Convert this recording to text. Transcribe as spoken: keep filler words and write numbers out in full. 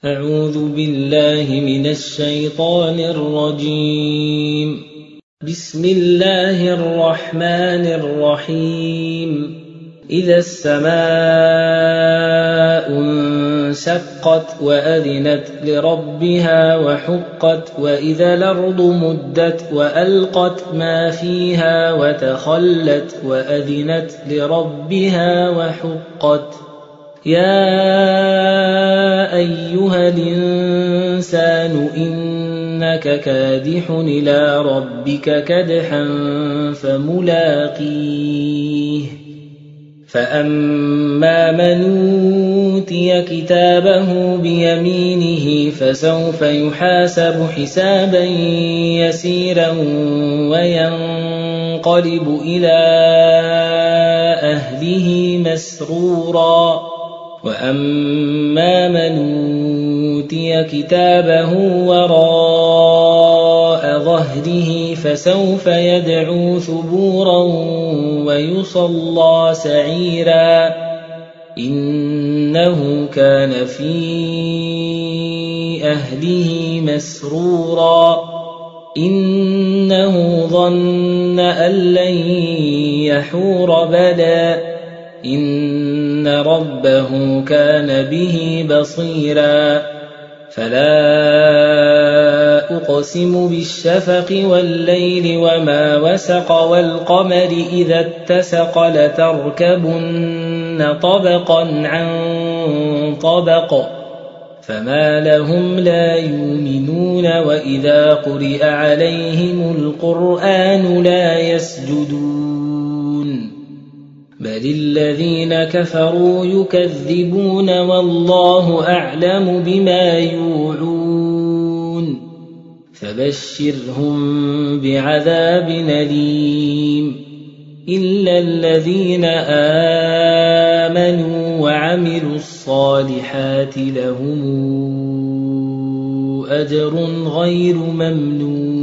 أعوذ بالله من الشيطان الرجيم. بسم الله الرحمن الرحيم. إذا السماء انشقت وأذنت لربها وحقت وإذا الأرض مدت وألقت ما فيها وتخلت وأذنت لربها وحقت. يا أيها الإنسان إنك كادح إلى ربك كدحا فملاقيه فأما من أوتي كتابه بيمينه فسوف يحاسب حسابا يسيرا وينقلب إلى أهله مسرورا وأما من أوتي كتابه وراء ظهره فسوف يدعو ثبورا ويصلى سعيرا إنه كان في أهله مسرورا إنه ظن أن لن يحور بلى إن ربه كان به بصيرا فلا أقسم بالشفق والليل وما وسق والقمر إذا اتسق لتركبن طبقا عن طبق فما لهم لا يؤمنون وإذا قرئ عليهم القرآن لا يسجدون بل الذين كفروا يكذبون والله أعلم بما يوعون فبشرهم بعذاب أليم إلا الذين آمنوا وعملوا الصالحات لهم أجر غير ممنون.